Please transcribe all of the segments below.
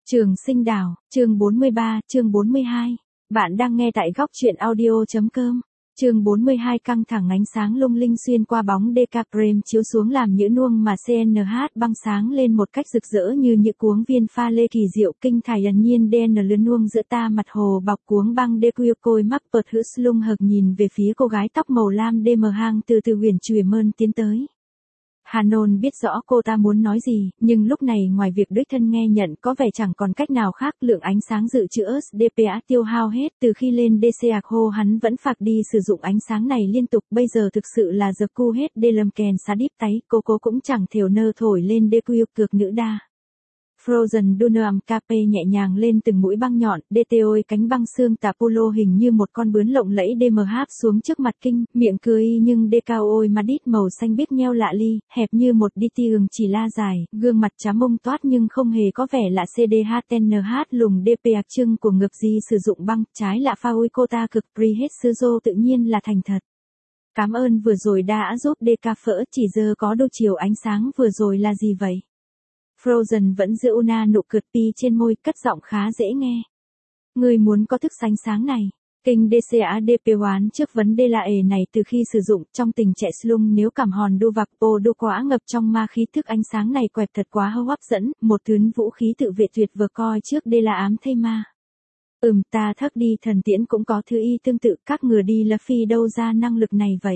Trường Sinh Đảo, chương 43, chương 42. Bạn đang nghe tại góc truyện audio.com. Chương 42 căng thẳng ánh sáng lung linh xuyên qua bóng Decaprem chiếu xuống làm nhũ nuông mà CNH băng sáng lên một cách rực rỡ như những cuống viên pha lê kỳ diệu kinh thải ẩn nhiên DN lươn nuông giữa ta mặt hồ bọc cuống băng Dequio côi mắc bật hữu lung hực nhìn về phía cô gái tóc màu lam DM hang từ từ huyền chùy mơn tiến tới. Hanon biết rõ cô ta muốn nói gì, nhưng lúc này ngoài việc đích thân nghe nhận có vẻ chẳng còn cách nào khác. Lượng ánh sáng dự trữ DPA tiêu hao hết từ khi lên DCACO hắn vẫn phạc đi sử dụng ánh sáng này liên tục. Bây giờ thực sự là giờ cu hết Delem kèn xá đíp táy, cô cũng chẳng thều nơ thổi lên Dequio cược nữ đa. Frozen Duneam KP nhẹ nhàng lên từng mũi băng nhọn, DTOI cánh băng xương tà polo hình như một con bướm lộng lẫy DMH xuống trước mặt kinh, miệng cười nhưng DKOI Madrid màu xanh biếc nheo lạ ly, hẹp như một DT chỉ la dài, gương mặt trám mông toát nhưng không hề có vẻ lạ CDHNH lùng DP ạc trưng của ngược gì sử dụng băng, trái lạ pha ui cô ta cực prehet sư dô tự nhiên là thành thật. Cảm ơn vừa rồi đã giúp DK phỡ chỉ giờ có đôi chiều ánh sáng vừa rồi là gì vậy? Frozen vẫn giữ Una nụ cười pi trên môi, cất giọng khá dễ nghe. Người muốn có thức ánh sáng này. Kinh DCADP hoán trước vấn đề là này từ khi sử dụng trong tình chạy slung nếu cảm hòn đu vạc ô đu quá ngập trong ma khí thức ánh sáng này quẹp thật quá hấp dẫn, một thứ vũ khí tự vệ tuyệt vời coi trước đây là ám thây ma. Ta thắc đi thần tiễn cũng có thứ y tương tự, các ngừa đi là phi đâu ra năng lực này vậy.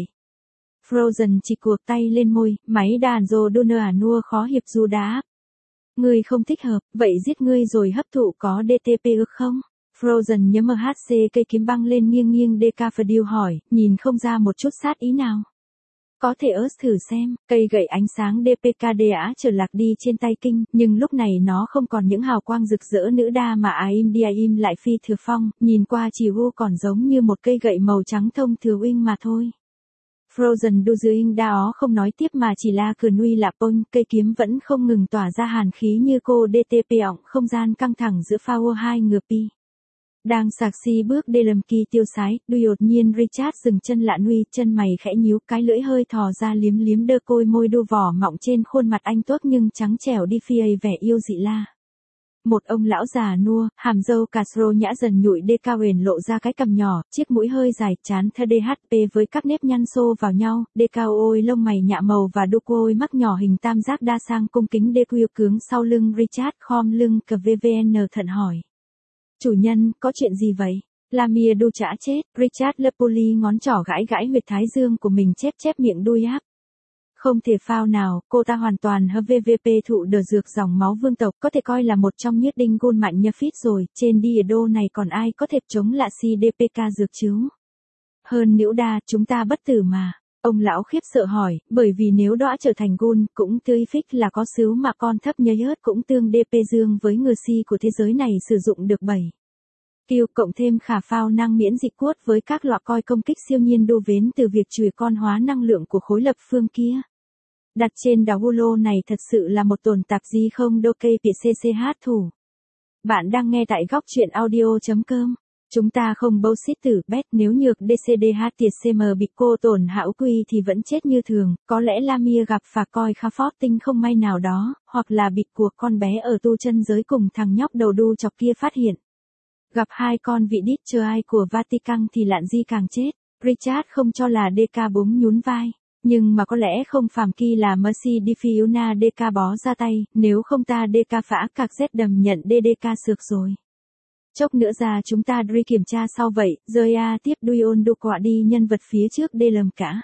Frozen chỉ cuộc tay lên môi, máy đàn rô đô nua khó hiệp du đá. Ngươi không thích hợp, vậy giết ngươi rồi hấp thụ có DTP ư không? Frozen nhấm MHC cây kiếm băng lên nghiêng nghiêng Decafadil hỏi, nhìn không ra một chút sát ý nào. Có thể thử xem, cây gậy ánh sáng DPKDA trở lạc đi trên tay kinh, nhưng lúc này nó không còn những hào quang rực rỡ nữ đa mà Diaim lại phi thừa phong, nhìn qua chỉ còn giống như một cây gậy màu trắng thông thừa wing mà thôi. Frozen Duzuing Dao không nói tiếp mà chỉ la cười nuôi lạ pông, cây kiếm vẫn không ngừng tỏa ra hàn khí như cô DTP ọng không gian căng thẳng giữa Power 2 ngừa pi. Đang sạc si bước Delem Ki tiêu sái, đột nhiên Richard dừng chân lạ nuôi, chân mày khẽ nhíu, cái lưỡi hơi thò ra liếm liếm đơ côi môi đu vỏ mọng trên khuôn mặt anh tốt nhưng trắng trẻo đi phi vẻ yêu dị la. Một ông lão già nua, hàm râu cà sro nhã dần nhụi Decawen lộ ra cái cằm nhỏ, chiếc mũi hơi dài chán thơ DHP với các nếp nhăn xô vào nhau, Decaoi lông mày nhạ màu và Ducoi mắt nhỏ hình tam giác đa sang cung kính Dequio cướng sau lưng Richard khom lưng cờ VVN thận hỏi. Chủ nhân, có chuyện gì vậy? Lamia đu chả chết, Richard Lepoli ngón trỏ gãi gãi huyệt thái dương của mình chép chép miệng đuôi áp. Không thể phao nào, cô ta hoàn toàn HVVP thụ đờ dược dòng máu vương tộc có thể coi là một trong nhất đinh gôn mạnh nhờ phít rồi, trên Diado này còn ai có thể chống lại CDPK dược chứ? Hơn nữ đa, chúng ta bất tử mà. Ông lão khiếp sợ hỏi, bởi vì nếu đõa trở thành gun, cũng tươi phích là có xứ mà con thấp nhây ớt cũng tương DP dương với ngừa si của thế giới này sử dụng được 7. Kiêu cộng thêm khả phao năng miễn dịch cuốt với các loại coi công kích siêu nhiên đô vến từ việc chùi con hóa năng lượng của khối lập phương kia. Đặt trên đảo Holo này thật sự là một tồn tạp gì không đô kê PCCH thủ. Bạn đang nghe tại góc truyện audio.com. Chúng ta không bullshit tử bet nếu nhược DCDH tiệt CM bị cô tổn hão quy thì vẫn chết như thường, có lẽ Lamia gặp phà coi khá phót tinh không may nào đó, hoặc là bị cuộc con bé ở tu chân giới cùng thằng nhóc đầu đu chọc kia phát hiện. Gặp hai con vị đít chờ ai của Vatican thì lạn di càng chết, Richard không cho là DK búng nhún vai. Nhưng mà có lẽ không phàm kỳ là Mercy Difiuna DK bó ra tay, nếu không ta DK phã cạc Z đầm nhận DDK sược rồi. Chốc nữa ra chúng ta đi kiểm tra sau vậy, rơi tiếp Duyon đu quạ đi nhân vật phía trước đê lầm cả.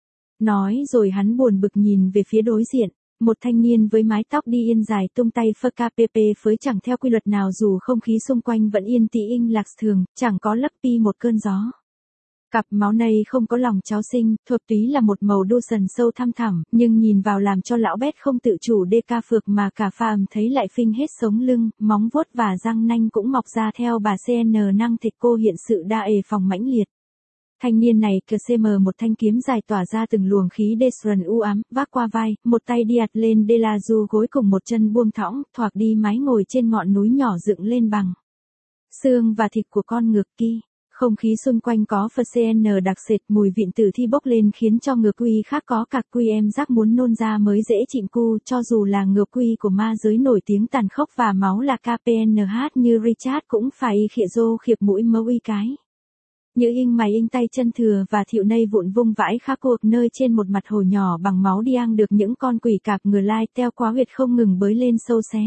Nói rồi hắn buồn bực nhìn về phía đối diện, một thanh niên với mái tóc đi yên dài tung tay phơ KPP phới chẳng theo quy luật nào dù không khí xung quanh vẫn yên tĩnh lạc thường, chẳng có lấp pi một cơn gió. Cặp máu này không có lòng cháu sinh, thuộc túy là một màu đô sần sâu thăm thẳm, nhưng nhìn vào làm cho lão bét không tự chủ DK phược mà cả pha ẩm thấy lại phinh hết sống lưng, móng vuốt và răng nanh cũng mọc ra theo bà CN năng thịt cô hiện sự đa phòng mãnh liệt. Thanh niên này CM một thanh kiếm dài tỏa ra từng luồng khí Desron u ám, vác qua vai, một tay đi ạt lên De La Du gối cùng một chân buông thõng, thoạc đi mái ngồi trên ngọn núi nhỏ dựng lên bằng xương và thịt của con ngược kia. Không khí xung quanh có FCN đặc sệt, mùi vịn tử thi bốc lên khiến cho ngựa quy khác có cặc quy em giác muốn nôn ra mới dễ chịu cu, cho dù là ngựa quy của ma giới nổi tiếng tàn khốc và máu là KPNH như Richard cũng phải khịa rô khiệp mũi mơ uy cái. Như in mày in tay chân thừa và thiệu nây vụn vung vãi khá cuộc nơi trên một mặt hồ nhỏ bằng máu điang được những con quỷ cạp ngừa lai teo quá huyệt không ngừng bới lên sâu xé.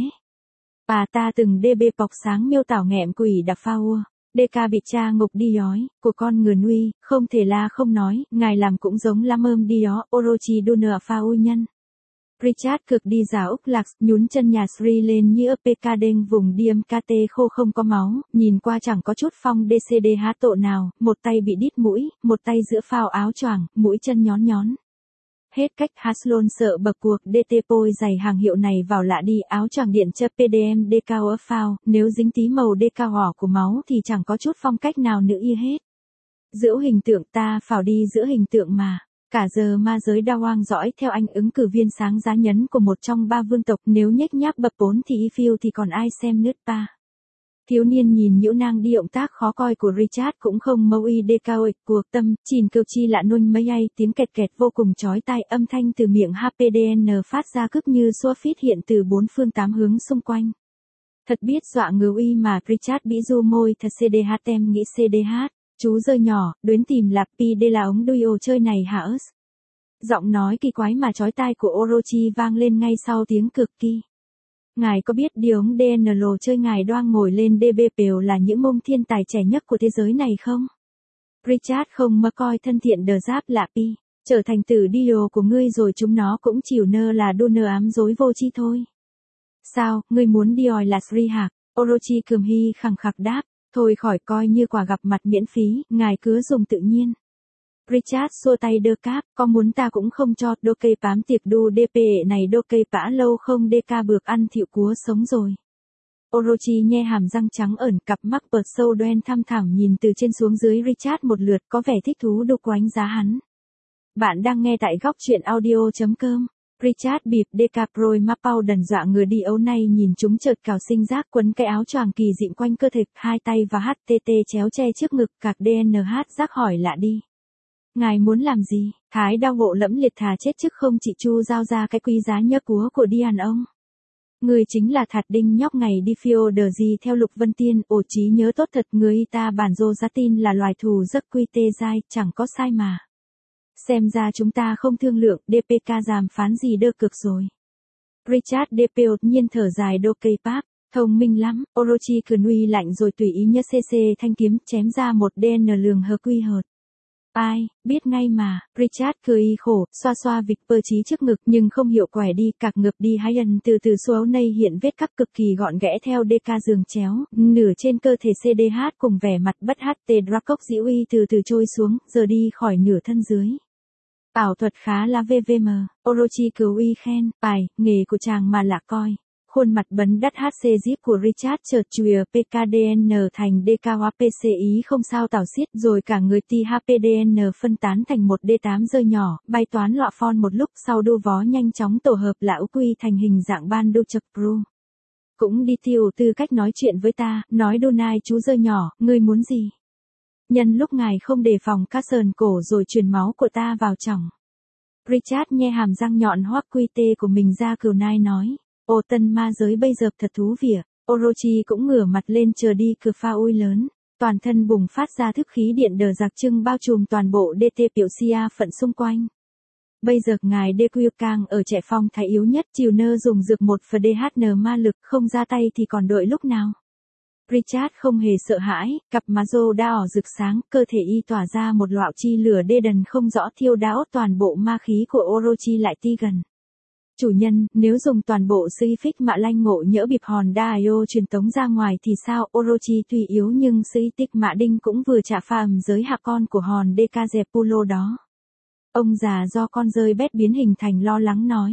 Bà ta từng DB bọc sáng miêu tảo nghẹm quỷ đạp pha ua. DK bị cha ngục đi ói, của con người nuôi, không thể la không nói, ngài làm cũng giống lắm ôm đi ó, Orochi Donner pha u nhân. Richard cực đi giả Úc Lạc, nhún chân nhà Sri lên như PK đênh vùng DMKT khô không có máu, nhìn qua chẳng có chút phong DCDH tội nào, một tay bị đít mũi, một tay giữa phao áo choàng, mũi chân nhón nhón. Hết cách Haslon sợ bậc cuộc DT pôi giày hàng hiệu này vào lạ đi áo choàng điện cho PDM DK ở phao, nếu dính tí màu DK hỏ của máu thì chẳng có chút phong cách nào nữa y hết. Giữa hình tượng ta phào đi giữa hình tượng mà. Cả giờ ma giới đa hoang dõi theo anh ứng cử viên sáng giá nhấn của một trong ba vương tộc nếu nhếch nhác bập bốn thì y phiêu thì còn ai xem nứt pa. Thiếu niên nhìn nhũ nang đi động tác khó coi của Richard cũng không mâu y đê cao ịch cuộc tâm, chìn kêu chi lạ nôn mấy ai tiếng kẹt kẹt vô cùng chói tai âm thanh từ miệng HPDN phát ra cứ như xua phít hiện từ bốn phương tám hướng xung quanh. Thật biết dọa ngứa uy mà Richard bĩ du môi thật CDH tem nghĩ CDH, chú rơi nhỏ, đuyến tìm lạp pi đê là ống đuôi ồ chơi này hả ớt. Giọng nói kỳ quái mà chói tai của Orochi vang lên ngay sau tiếng cực kỳ. Ngài có biết điều ống DNL chơi ngài đoan ngồi lên DB Pều là những mông thiên tài trẻ nhất của thế giới này không? Richard không mơ coi thân thiện đờ giáp lạ pi, trở thành tử đi đồ của ngươi rồi chúng nó cũng chịu nơ là đô nơ ám dối vô chi thôi. Sao, ngươi muốn đi òi là Sri hạc? Orochi Cừm Hy khẳng khặc đáp, thôi khỏi coi như quà gặp mặt miễn phí, ngài cứ dùng tự nhiên. Richard xua tay đơ cáp, có muốn ta cũng không cho, đô cây bám tiệc đu DP này đô cây bã lâu không DK bược ăn thiệu cúa sống rồi. Orochi nhe hàm răng trắng ẩn cặp mắt bợt sâu đen thăm thẳm nhìn từ trên xuống dưới Richard một lượt có vẻ thích thú đục quánh giá hắn. Bạn đang nghe tại góc truyện audio.com. Richard bịp Decaproi Mapau đần dọa người đi ấu nay nhìn chúng chợt cào sinh giác quấn cái áo choàng kỳ dịn quanh cơ thể, hai tay và HTT chéo che trước ngực cạc DNH giác hỏi lạ đi. Ngài muốn làm gì? Thái đau bộ lẫm liệt thà chết chứ không chị Chu giao ra cái quý giá nhớ cúa của Dian ông. Người chính là Thạt Đinh nhóc ngày đi phiêu đờ gì theo Lục Vân Tiên, ổ trí nhớ tốt thật người ta bản dô giá tin là loài thù giấc quy tê dai, chẳng có sai mà. Xem ra chúng ta không thương lượng, DPK giảm phán gì đơ cực rồi. Richard DP đột nhiên thở dài đô cây páp, thông minh lắm, Orochi cười nuy lạnh rồi tùy ý nhớ CC thanh kiếm chém ra một DN lường hờ quy hợt. Ai, biết ngay mà, Richard cười khổ, xoa xoa vịch pơ trí trước ngực nhưng không hiểu quẻ đi, cạc ngược đi hai lần từ từ số này hiện vết cắt cực kỳ gọn ghẽ theo DK giường chéo, nửa trên cơ thể CDH cùng vẻ mặt bất HT Dracok dĩ uy từ từ trôi xuống, giờ đi khỏi nửa thân dưới. Ảo thuật khá là VVM, Orochi cứu uy khen, bài, nghề của chàng mà lạ coi. Khuôn mặt bấn đắt HC Zip của Richard chợt chùa PKDN thành DK hóa PC ý không sao tảo xiết rồi cả người THPDN phân tán thành một D8 rơi nhỏ, bay toán lọ phon một lúc sau đu vó nhanh chóng tổ hợp lão quy thành hình dạng ban đô chật pro. Cũng đi tiêu tư cách nói chuyện với ta, nói đô nai chú rơi nhỏ, ngươi muốn gì? Nhân lúc ngài không đề phòng cá sờn cổ rồi truyền máu của ta vào chỏng. Richard nhe hàm răng nhọn hoắc quy tê của mình ra cừu nai nói. Ô tân ma giới bây giờ thật thú vị. Orochi cũng ngửa mặt lên chờ đi cửa pha ui lớn. Toàn thân bùng phát ra thức khí điện đờ giặc trưng bao trùm toàn bộ DT biểu Sia phận xung quanh. Bây giờ ngài DQ càng ở trẻ phong thái yếu nhất chiều nơ dùng dược một phần DHN ma lực không ra tay thì còn đợi lúc nào. Richard không hề sợ hãi, cặp má rô đa ỏ rực sáng, cơ thể y tỏa ra một loại chi lửa đê đần không rõ thiêu đáo toàn bộ ma khí của Orochi lại ti gần. Chủ nhân, nếu dùng toàn bộ sư phích mạ lanh ngộ nhỡ bịp hòn đa IO truyền tống ra ngoài thì sao? Orochi tuy yếu nhưng sư tích mạ đinh cũng vừa trả pha ẩm giới hạ con của hòn DK Pulo đó. Ông già do con rơi bét biến hình thành lo lắng nói.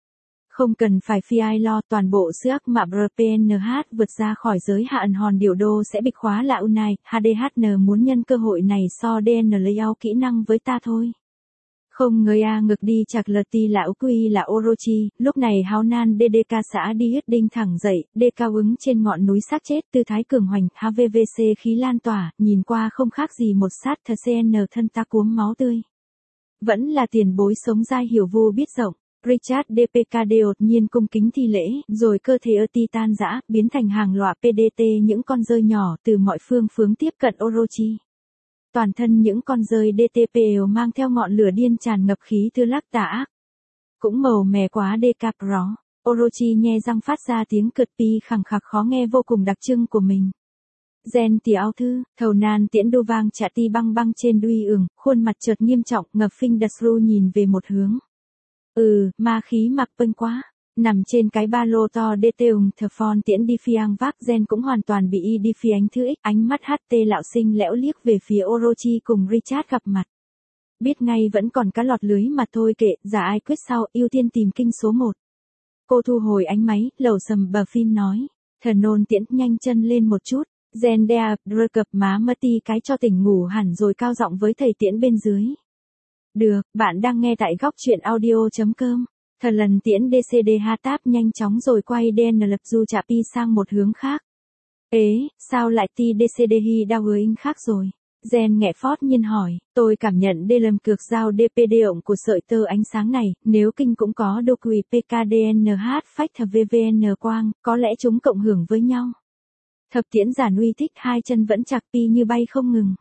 Không cần phải phi ai lo toàn bộ sư ác mạ BRPNH vượt ra khỏi giới hạ ẩn hòn điều đô sẽ bị khóa là unai, HDHN muốn nhân cơ hội này so DN lấy áo kỹ năng với ta thôi. Không ngờ ngược đi chạc lờ ti là Uqui là Orochi, lúc này háo nan DDK xã đi hít đinh thẳng dậy, đê cao ứng trên ngọn núi xác chết tư thái cường hoành, HVVC khí lan tỏa, nhìn qua không khác gì một sát thờ CN thân ta cuống máu tươi. Vẫn là tiền bối sống dai hiểu vô biết rộng. Richard DPK đột nhiên cung kính thi lễ, rồi cơ thể tan rã, biến thành hàng loạt PDT những con rơi nhỏ từ mọi phương hướng tiếp cận Orochi. Toàn thân những con rơi DTPL mang theo ngọn lửa điên tràn ngập khí thư lắc tà ác. Cũng màu mè quá Decapro. Orochi nhe răng phát ra tiếng cợt pi khẳng khặc khó nghe vô cùng đặc trưng của mình. Gen tì áo thư, thầu nan tiễn đô vang trả ti băng băng trên đuôi khuôn mặt chợt nghiêm trọng ngập phinh Dasru nhìn về một hướng. Ma khí mặc bênh quá. Nằm trên cái ba lô to DT thờ phon tiễn đi phiang vác Gen cũng hoàn toàn bị đi phi ánh thứ ích, ánh mắt HT lạo sinh lẽo liếc về phía Orochi cùng Richard gặp mặt. Biết ngay vẫn còn cá lọt lưới mà thôi kệ, giả ai quyết sau, ưu tiên tìm kinh số 1. Cô thu hồi ánh máy, lầu sầm bờ phim nói. Thần nôn tiễn nhanh chân lên một chút, Gen đea, drơ cập má mất ti cái cho tỉnh ngủ hẳn rồi cao giọng với thầy tiễn bên dưới. Được, bạn đang nghe tại góc truyện audio.com. Thần lần tiễn DCDH táp nhanh chóng rồi quay DN lập du chạ pi sang một hướng khác. Sao lại ti DCDhi đau hứa khác rồi? Gen nghẹ phót nhiên hỏi, tôi cảm nhận đê lầm cược giao DPD ổng của sợi tơ ánh sáng này, nếu kinh cũng có đô quỳ PKDNH phách thập VVN quang, có lẽ chúng cộng hưởng với nhau. Thập tiễn giả nuy thích hai chân vẫn chạc pi như bay không ngừng.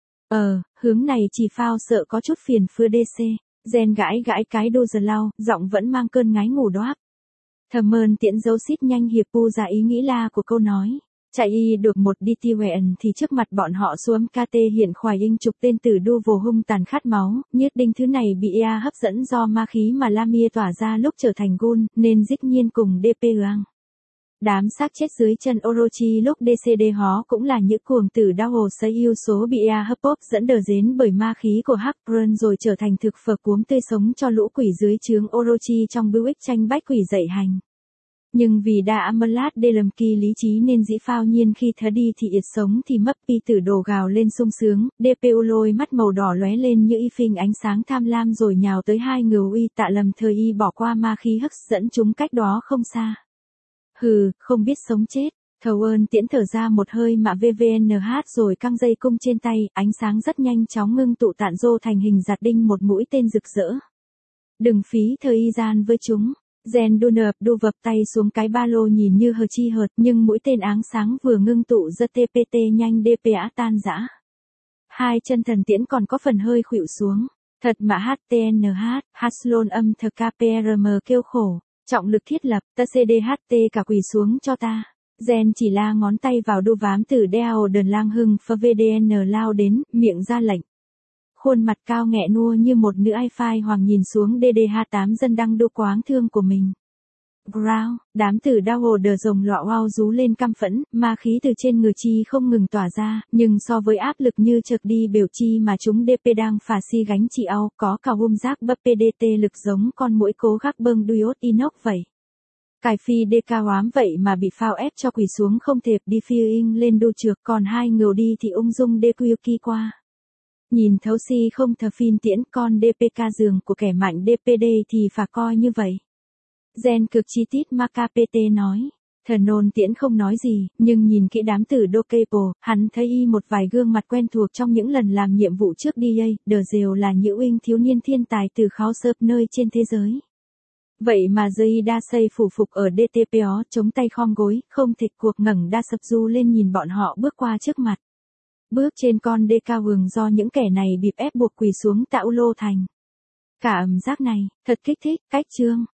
Hướng này chỉ phao sợ có chút phiền phưa DC. Gen gãi cái đô giờ lau, giọng vẫn mang cơn ngái ngủ đoác. Thầm mơn tiễn dấu xít nhanh hiệp pu ra ý nghĩ la của câu nói. Chạy được một đi ti wẹn thì trước mặt bọn họ xuống KT hiện khoài in chục tên tử đô vô hung tàn khát máu, nhất định thứ này bị hấp dẫn do ma khí mà Lamia tỏa ra lúc trở thành gun, nên dích nhiên cùng DP Ang. Đám xác chết dưới chân Orochi lúc DCD hó cũng là những cuồng tử đau hồ sấy yêu số bị hấp bóp dẫn đờ dến bởi ma khí của Hakbrun rồi trở thành thực phở cuống tươi sống cho lũ quỷ dưới trướng Orochi trong Buick tranh bách quỷ dậy hành. Nhưng vì đã Amelat đê lầm kỳ lý trí nên dĩ phao nhiên khi thớ đi thì yệt sống thì mấp pi tử đổ gào lên sung sướng, DPU lôi mắt màu đỏ lóe lên như y phình ánh sáng tham lam rồi nhào tới hai người uy tạ lầm thời y bỏ qua ma khí hấp dẫn chúng cách đó không xa. Không biết sống chết. Thầu ơn tiễn thở ra một hơi mà VVNH rồi căng dây cung trên tay, ánh sáng rất nhanh chóng ngưng tụ tạn rô thành hình giạt đinh một mũi tên rực rỡ. Đừng phí thời gian với chúng. Gen đu vập tay xuống cái ba lô nhìn như hờ chi hợt nhưng mũi tên áng sáng vừa ngưng tụ giật TPT nhanh DPA tan rã. Hai chân thần tiễn còn có phần hơi khuỵu xuống. Thật mà HTNH, Haslon âm thờ KPRM kêu khổ. Trọng lực thiết lập, ta CDHT cả quỳ xuống cho ta. Gen chỉ la ngón tay vào đu vám từ đeo đờn lang hưng phơ VDN lao đến, miệng ra lệnh. Khuôn mặt cao nghẹ nua như một nữ ai phai hoàng nhìn xuống DDH8 dân đang đu quáng thương của mình. Ground, đám tử đau hồ đờ rồng lọ wow rú lên căm phẫn, ma khí từ trên người chi không ngừng tỏa ra, nhưng so với áp lực như chợt đi biểu chi mà chúng DP đang phà si gánh chị ao, có cả hung giác bấp PDT lực giống con mũi cố gác bơm đuiốt inox vậy. Cải phi DK hoám vậy mà bị phao ép cho quỳ xuống không thệp đi phiêng lên đu trượt, còn hai người đi thì ung dung DQK qua. Nhìn thấu si không thờ phin tiễn con DPK giường của kẻ mạnh DPD thì phải coi như vậy. Gen cực chi tiết Maka PT nói. Thần nôn tiễn không nói gì, nhưng nhìn kỹ đám tử đô Capo, hắn thấy một vài gương mặt quen thuộc trong những lần làm nhiệm vụ trước DA, đờ rều là những uinh thiếu niên thiên tài từ kháo sớp nơi trên thế giới. Vậy mà dây đa xây phủ phục ở DTPO chống tay khom gối, không thịt cuộc ngẩng đa sập du lên nhìn bọn họ bước qua trước mặt. Bước trên con đê cao hường do những kẻ này bịp ép buộc quỳ xuống tạo lô thành. Cả ẩm giác này, thật kích thích, cách chương.